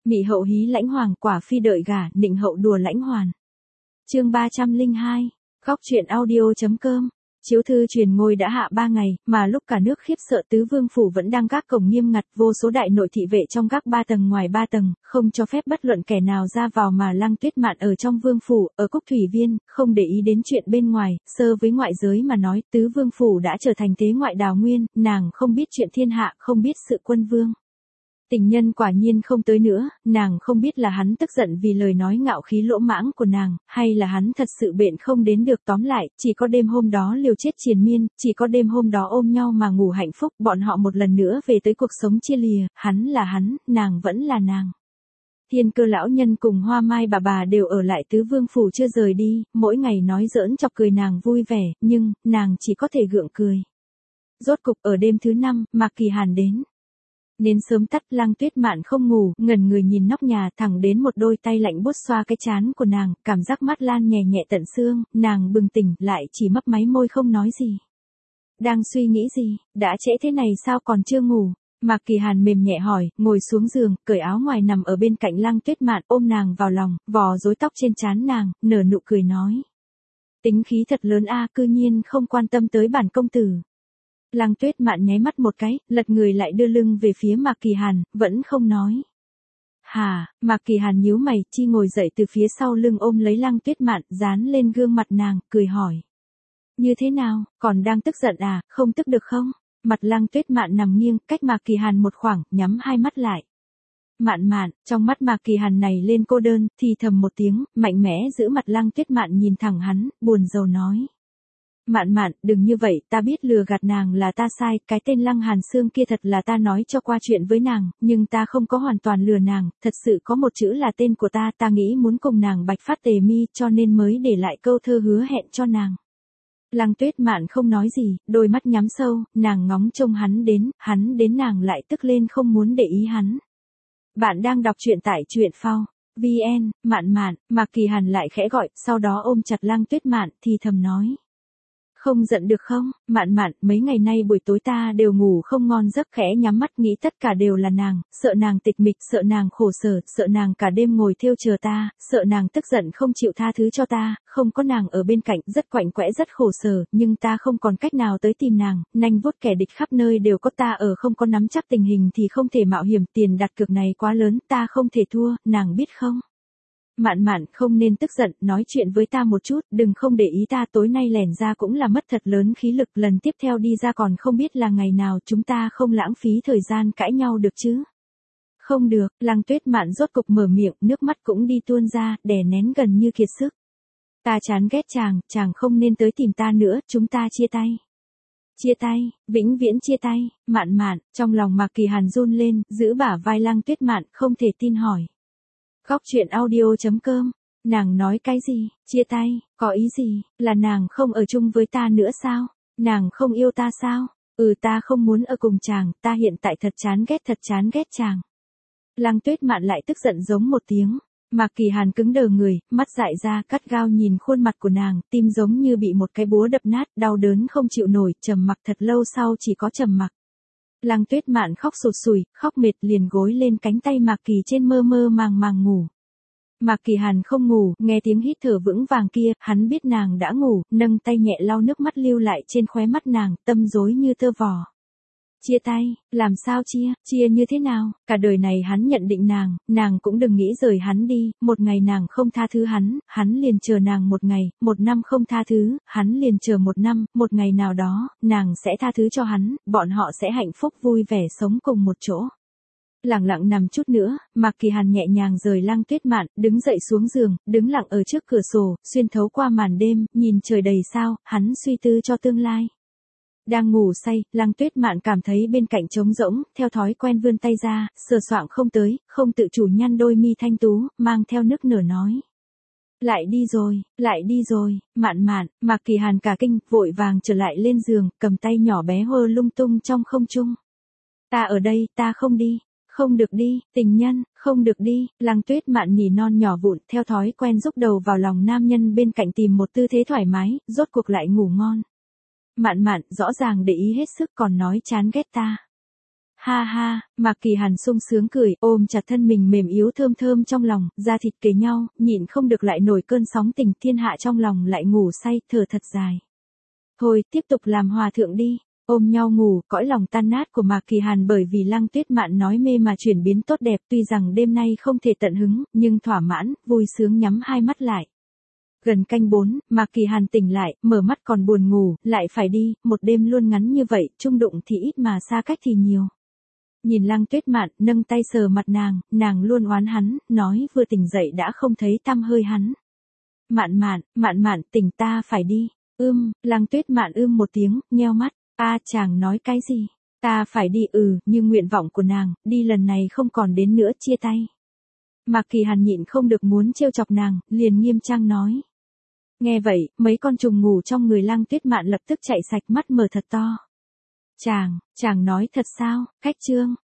Mị hậu hí lãnh hoàng, quả phi đợi gả, nịnh hậu đùa lãnh hoàn. Chương 302. Góc truyện audio.com. Chiếu thư truyền ngôi đã hạ 3 ngày, mà lúc cả nước khiếp sợ tứ vương phủ vẫn đang gác cổng nghiêm ngặt, vô số đại nội thị vệ trong gác 3 tầng ngoài 3 tầng, không cho phép bất luận kẻ nào ra vào, mà Lăng Tuyết Mạn ở trong vương phủ, ở Cúc Thủy Viên, không để ý đến chuyện bên ngoài, sơ với ngoại giới mà nói, tứ vương phủ đã trở thành thế ngoại đào nguyên, nàng không biết chuyện thiên hạ, không biết sự quân vương. Tình nhân quả nhiên không tới nữa, nàng không biết là hắn tức giận vì lời nói ngạo khí lỗ mãng của nàng, hay là hắn thật sự bệnh không đến được. Tóm lại, chỉ có đêm hôm đó liều chết triền miên, chỉ có đêm hôm đó ôm nhau mà ngủ hạnh phúc, bọn họ một lần nữa về tới cuộc sống chia lìa, hắn là hắn, nàng vẫn là nàng. Thiên Cơ lão nhân cùng Hoa Mai bà đều ở lại tứ vương phủ chưa rời đi, mỗi ngày nói giỡn chọc cười nàng vui vẻ, nhưng, nàng chỉ có thể gượng cười. Rốt cục ở đêm thứ 5, Mạc Kỳ Hàn đến. Nên sớm tắt, Lăng Tuyết Mạn không ngủ, ngẩn người nhìn nóc nhà, thẳng đến một đôi tay lạnh buốt xoa cái trán của nàng, cảm giác mát lan nhẹ nhẹ tận xương, nàng bừng tỉnh, lại chỉ mấp máy môi không nói gì. Đang suy nghĩ gì, đã trễ thế này sao còn chưa ngủ? Mạc Kỳ Hàn mềm nhẹ hỏi, ngồi xuống giường, cởi áo ngoài nằm ở bên cạnh Lăng Tuyết Mạn, ôm nàng vào lòng, vò rối tóc trên trán nàng, nở nụ cười nói. Tính khí thật lớn a, cư nhiên không quan tâm tới bản công tử. Lăng Tuyết Mạn nháy mắt một cái, lật người lại đưa lưng về phía Mạc Kỳ Hàn, vẫn không nói. Hả, Mạc Kỳ Hàn nhíu mày, chi ngồi dậy từ phía sau lưng ôm lấy Lăng Tuyết Mạn, dán lên gương mặt nàng, cười hỏi. Như thế nào, còn đang tức giận à, không tức được không? Mặt Lăng Tuyết Mạn nằm nghiêng, cách Mạc Kỳ Hàn một khoảng, nhắm hai mắt lại. Mạn Mạn, trong mắt Mạc Kỳ Hàn này lên cô đơn, thì thầm một tiếng, mạnh mẽ giữ mặt Lăng Tuyết Mạn nhìn thẳng hắn, buồn rầu nói. Mạn Mạn, đừng như vậy, ta biết lừa gạt nàng là ta sai, cái tên Lăng Hàn Sương kia thật là ta nói cho qua chuyện với nàng, nhưng ta không có hoàn toàn lừa nàng, thật sự có một chữ là tên của ta nghĩ muốn cùng nàng bạch phát tề mi, cho nên mới để lại câu thơ hứa hẹn cho nàng. Lăng Tuyết Mạn không nói gì, đôi mắt nhắm sâu, nàng ngóng trông hắn đến nàng lại tức lên không muốn để ý hắn. Bạn đang đọc truyện tại truyện phao VN, Mạn Mạn, Mạc Kỳ Hàn lại khẽ gọi, sau đó ôm chặt Lăng Tuyết Mạn, thì thầm nói. Không giận được không, Mạn Mạn, mấy ngày nay buổi tối ta đều ngủ không ngon giấc, khẽ nhắm mắt nghĩ tất cả đều là nàng, sợ nàng tịch mịch, sợ nàng khổ sở, sợ nàng cả đêm ngồi thêu chờ ta, sợ nàng tức giận không chịu tha thứ cho ta, không có nàng ở bên cạnh, rất quạnh quẽ rất khổ sở, nhưng ta không còn cách nào tới tìm nàng, nanh vuốt kẻ địch khắp nơi đều có ta ở, không có nắm chắc tình hình thì không thể mạo hiểm, tiền đặt cược này quá lớn, ta không thể thua, nàng biết không? Mạn Mạn, không nên tức giận, nói chuyện với ta một chút, đừng không để ý ta, tối nay lẻn ra cũng là mất thật lớn khí lực, lần tiếp theo đi ra còn không biết là ngày nào, chúng ta không lãng phí thời gian cãi nhau được chứ? Không được, Lăng Tuyết Mạn rốt cục mở miệng, nước mắt cũng đi tuôn ra, đè nén gần như kiệt sức. Ta chán ghét chàng không nên tới tìm ta nữa, chúng ta chia tay. Chia tay, vĩnh viễn chia tay. Mạn Mạn, trong lòng Mạc Kỳ Hàn run lên, giữ bả vai Lăng Tuyết Mạn, không thể tin hỏi. Góc truyện audio.com, nàng nói cái gì, chia tay, có ý gì, là nàng không ở chung với ta nữa sao, nàng không yêu ta sao, ta không muốn ở cùng chàng, ta hiện tại thật chán ghét chàng. Lăng Tuyết Mạn lại tức giận giống một tiếng, Mạc Kỳ Hàn cứng đờ người, mắt dại ra, cắt gao nhìn khuôn mặt của nàng, tim giống như bị một cái búa đập nát, đau đớn không chịu nổi, trầm mặc thật lâu sau chỉ có trầm mặc. Lăng Tuyết Mạn khóc sụt sùi, khóc mệt liền gối lên cánh tay Mạc Kỳ trên mơ màng ngủ. Mạc Kỳ Hàn không ngủ, nghe tiếng hít thở vững vàng kia, hắn biết nàng đã ngủ, nâng tay nhẹ lau nước mắt lưu lại trên khóe mắt nàng, tâm rối như tơ vò. Chia tay, làm sao chia như thế nào, cả đời này hắn nhận định nàng cũng đừng nghĩ rời hắn đi, một ngày nàng không tha thứ hắn liền chờ nàng một ngày, một năm không tha thứ, hắn liền chờ một năm, một ngày nào đó, nàng sẽ tha thứ cho hắn, bọn họ sẽ hạnh phúc vui vẻ sống cùng một chỗ. Lặng lặng nằm chút nữa, Mạc Kỳ Hàn nhẹ nhàng rời Lăng Tuyết Mạn, đứng dậy xuống giường, đứng lặng ở trước cửa sổ, xuyên thấu qua màn đêm, nhìn trời đầy sao, hắn suy tư cho tương lai. Đang ngủ say, Lăng Tuyết Mạn cảm thấy bên cạnh trống rỗng, theo thói quen vươn tay ra, sờ soạng không tới, không tự chủ nhăn đôi mi thanh tú, mang theo nức nở nói. Lại đi rồi, Mạn Mạn, Mạc Kỳ Hàn cả kinh, vội vàng trở lại lên giường, cầm tay nhỏ bé hơ lung tung trong không trung. Ta ở đây, ta không đi. Không được đi, tình nhân, không được đi, Lăng Tuyết Mạn nỉ non nhỏ vụn, theo thói quen rúc đầu vào lòng nam nhân bên cạnh tìm một tư thế thoải mái, rốt cuộc lại ngủ ngon. Mạn Mạn, rõ ràng để ý hết sức còn nói chán ghét ta. Ha ha, Mạc Kỳ Hàn sung sướng cười, ôm chặt thân mình mềm yếu thơm thơm trong lòng, da thịt kề nhau, nhịn không được lại nổi cơn sóng tình, thiên hạ trong lòng lại ngủ say, thở thật dài. Thôi, tiếp tục làm hòa thượng đi. Ôm nhau ngủ, cõi lòng tan nát của Mạc Kỳ Hàn bởi vì Lăng Tuyết Mạn nói mê mà chuyển biến tốt đẹp, tuy rằng đêm nay không thể tận hứng, nhưng thỏa mãn, vui sướng nhắm hai mắt lại. Gần canh 4, Mạc Kỳ Hàn tỉnh lại, mở mắt còn buồn ngủ, lại phải đi, một đêm luôn ngắn như vậy, chung đụng thì ít mà xa cách thì nhiều. Nhìn Lăng Tuyết Mạn, nâng tay sờ mặt nàng luôn oán hắn, nói vừa tỉnh dậy đã không thấy tăm hơi hắn. Mạn, tỉnh, ta phải đi. Lăng Tuyết Mạn một tiếng, nheo mắt. Chàng nói cái gì? Ta phải đi, nhưng nguyện vọng của nàng, đi lần này không còn đến nữa, chia tay. Mạc Kỳ Hàn nhịn không được muốn trêu chọc nàng, liền nghiêm trang nói. Nghe vậy, mấy con trùng ngủ trong người Lăng Tuyết Mạn lập tức chạy sạch, mắt mở thật to. Chàng nói thật sao? Khách trương,